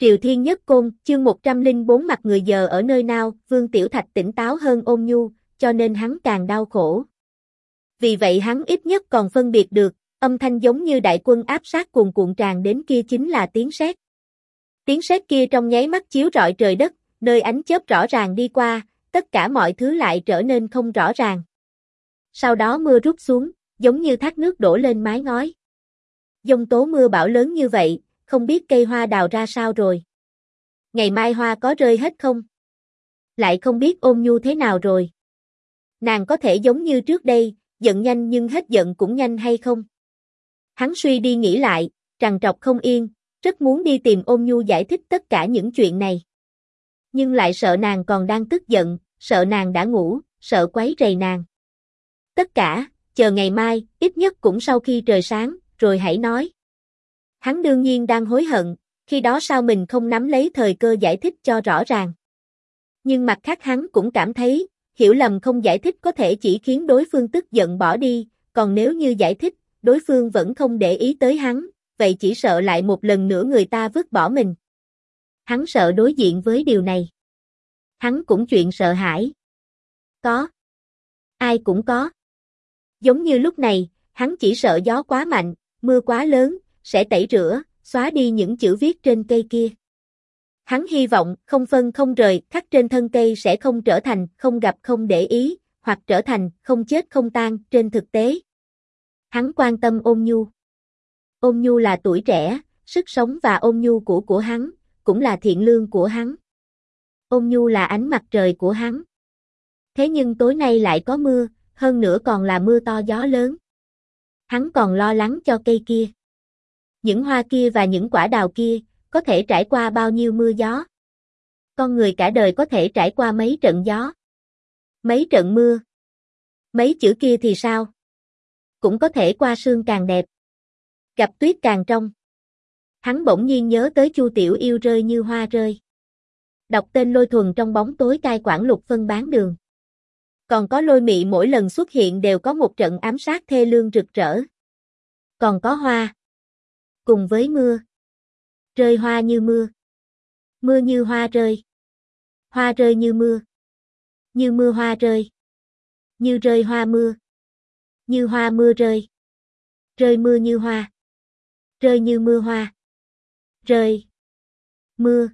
Triều Thiên Nhất Côn, chương 104 mặt người giờ ở nơi nào, Vương Tiểu Thạch tỉnh táo hơn Ôn Nhu, cho nên hắn càng đau khổ. Vì vậy hắn ít nhất còn phân biệt được, âm thanh giống như đại quân áp sát cuồn cuộn tràn đến kia chính là tiếng sét. Tiếng sét kia trong nháy mắt chiếu rọi trời đất, nơi ánh chớp rõ ràng đi qua, tất cả mọi thứ lại trở nên không rõ ràng. Sau đó mưa rút xuống, giống như thác nước đổ lên mái ngói. Dông tố mưa bão lớn như vậy, không biết cây hoa đào ra sao rồi. Ngày mai hoa có rơi hết không? Lại không biết Ôn Nhu thế nào rồi. Nàng có thể giống như trước đây, giận nhanh nhưng hết giận cũng nhanh hay không? Hắn suy đi nghĩ lại, trằn trọc không yên, rất muốn đi tìm Ôn Nhu giải thích tất cả những chuyện này. Nhưng lại sợ nàng còn đang tức giận, sợ nàng đã ngủ, sợ quấy rầy nàng. Tất cả, chờ ngày mai, ít nhất cũng sau khi trời sáng, rồi hãy nói. Hắn đương nhiên đang hối hận, khi đó sao mình không nắm lấy thời cơ giải thích cho rõ ràng. Nhưng mặt khác hắn cũng cảm thấy, hiểu lầm không giải thích có thể chỉ khiến đối phương tức giận bỏ đi, còn nếu như giải thích, đối phương vẫn không để ý tới hắn, vậy chỉ sợ lại một lần nữa người ta vứt bỏ mình. Hắn sợ đối diện với điều này. Hắn cũng chuyện sợ hãi. Có. Ai cũng có. Giống như lúc này, hắn chỉ sợ gió quá mạnh, mưa quá lớn, sẽ tẩy rửa, xóa đi những chữ viết trên cây kia. Hắn hy vọng không phân không rời, khắc trên thân cây sẽ không trở thành không gặp không để ý, hoặc trở thành không chết không tan trên thực tế. Hắn quan tâm Ôn Nhu. Ôn Nhu là tuổi trẻ, sức sống và ôn nhu của hắn, cũng là thiện lương của hắn. Ôn Nhu là ánh mặt trời của hắn. Thế nhưng tối nay lại có mưa, hơn nữa còn là mưa to gió lớn. Hắn còn lo lắng cho cây kia. Những hoa kia và những quả đào kia, có thể trải qua bao nhiêu mưa gió. Con người cả đời có thể trải qua mấy trận gió, mấy trận mưa. Mấy chữ kia thì sao? Cũng có thể qua sương càng đẹp, gặp tuyết càng trong. Hắn bỗng nhiên nhớ tới Chu Tiểu Yêu rơi như hoa rơi. Đọc tên Lôi Thuần trong bóng tối cai quản Lục phân bán đường. Còn có Lôi Mị mỗi lần xuất hiện đều có một trận ám sát thê lương rực rỡ. Còn có hoa. Cùng với mưa. Rơi hoa như mưa. Mưa như hoa rơi. Hoa rơi như mưa. Như mưa hoa rơi. Như rơi hoa mưa. Như hoa mưa rơi. Rơi mưa như hoa. Rơi như mưa hoa. Rơi. Mưa.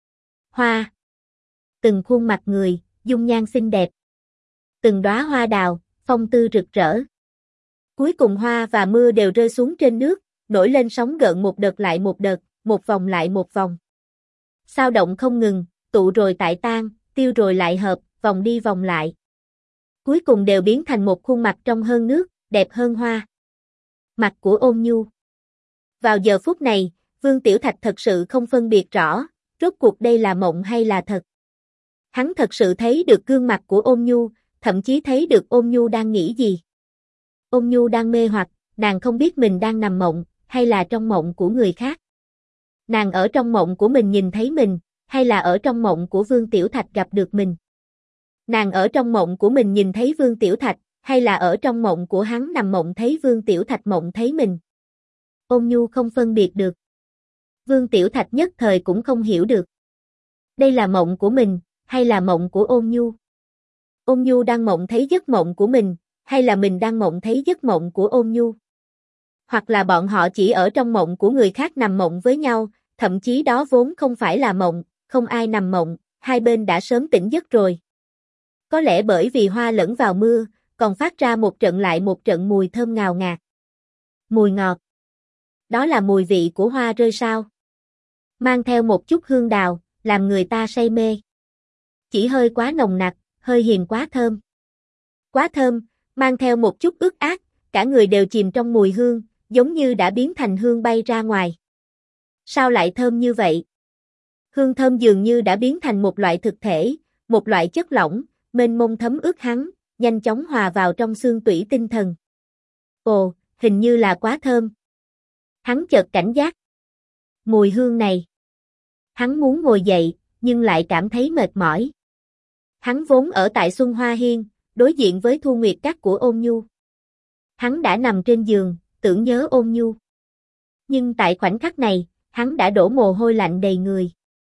Hoa. Từng khuôn mặt người, dung nhan xinh đẹp. Từng đóa hoa đào, phong tư rực rỡ. Cuối cùng hoa và mưa đều rơi xuống trên nước, nổi lên sóng gợn một đợt lại một đợt, một vòng lại một vòng. Sao động không ngừng, tụ rồi tại tan, tiêu rồi lại hợp, vòng đi vòng lại. Cuối cùng đều biến thành một khuôn mặt trong hơn nước, đẹp hơn hoa. Mặt của Ôn Nhu. Vào giờ phút này, Vương Tiểu Thạch thật sự không phân biệt rõ, rốt cuộc đây là mộng hay là thật. Hắn thật sự thấy được gương mặt của Ôn Nhu, thậm chí thấy được Ôn Nhu đang nghĩ gì. Ôn Nhu đang mê hoặc, nàng không biết mình đang nằm mộng, hay là trong mộng của người khác. Nàng ở trong mộng của mình nhìn thấy mình, hay là ở trong mộng của Vương Tiểu Thạch gặp được mình. Nàng ở trong mộng của mình nhìn thấy Vương Tiểu Thạch, hay là ở trong mộng của hắn nằm mộng thấy Vương Tiểu Thạch mộng thấy mình. Ôn Nhu không phân biệt được. Vương Tiểu Thạch nhất thời cũng không hiểu được. Đây là mộng của mình, hay là mộng của Ôn Nhu? Ôn Nhu đang mộng thấy giấc mộng của mình, hay là mình đang mộng thấy giấc mộng của Ôn Nhu? Hoặc là bọn họ chỉ ở trong mộng của người khác nằm mộng với nhau, thậm chí đó vốn không phải là mộng, không ai nằm mộng, hai bên đã sớm tỉnh giấc rồi. Có lẽ bởi vì hoa lẫn vào mưa, còn phát ra một trận lại một trận mùi thơm ngào ngạt. Mùi ngọt. Đó là mùi vị của hoa rơi sao? Mang theo một chút hương đào, làm người ta say mê. Chỉ hơi quá nồng nặc, hơi hiền quá thơm. Quá thơm, mang theo một chút ướt át, cả người đều chìm trong mùi hương, giống như đã biến thành hương bay ra ngoài. Sao lại thơm như vậy? Hương thơm dường như đã biến thành một loại thực thể, một loại chất lỏng, mênh mông thấm ướt hắn, nhanh chóng hòa vào trong xương tủy tinh thần. Ồ, hình như là quá thơm. Hắn chợt cảnh giác. Mùi hương này. Hắn muốn ngồi dậy, nhưng lại cảm thấy mệt mỏi. Hắn vốn ở tại Xuân Hoa Hiên, đối diện với Thu Nguyệt Các của Ôn Nhu. Hắn đã nằm trên giường, tưởng nhớ Ôn Nhu. Nhưng tại khoảnh khắc này, hắn đã đổ mồ hôi lạnh đầy người.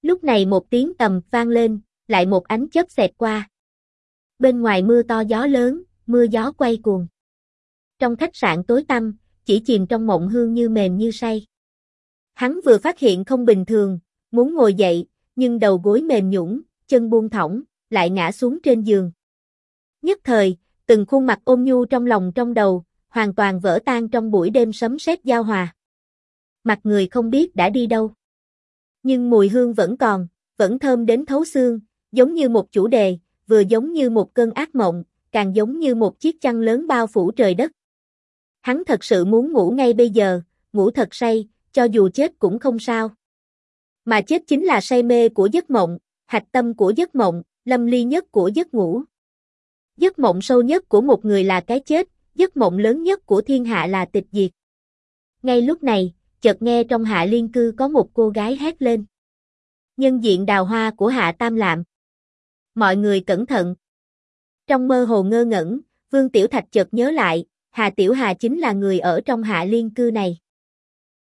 Lúc này một tiếng ầm vang lên, lại một ánh chớp xẹt qua. Bên ngoài mưa to gió lớn, mưa gió quay cuồng. Trong khách sạn tối tăm, chỉ chìm trong mộng Hương như mềm như say. Hắn vừa phát hiện không bình thường, muốn ngồi dậy, nhưng đầu gối mềm nhũn, chân buông thõng, lại ngã xuống trên giường. Nhất thời, từng khuôn mặt ôn nhu trong lòng trong đầu, hoàn toàn vỡ tan trong buổi đêm sấm sét giao hòa. Mặt người không biết đã đi đâu. Nhưng mùi hương vẫn còn, vẫn thơm đến thấu xương, giống như một chủ đề, vừa giống như một cơn ác mộng, càng giống như một chiếc chăn lớn bao phủ trời đất. Hắn thật sự muốn ngủ ngay bây giờ, ngủ thật say, cho dù chết cũng không sao. Mà chết chính là say mê của giấc mộng, hạch tâm của giấc mộng, lâm ly nhất của giấc ngủ. Giấc mộng sâu nhất của một người là cái chết, giấc mộng lớn nhất của thiên hạ là tịch diệt. Ngay lúc này, chợt nghe trong Hạ Liên Cư có một cô gái hét lên. Nhân diện đào hoa của Hạ Tam Lạm. Mọi người cẩn thận. Trong mơ hồ ngơ ngẩn, Vương Tiểu Thạch chợt nhớ lại, Hà Tiểu Hà chính là người ở trong Hạ Liên Cư này.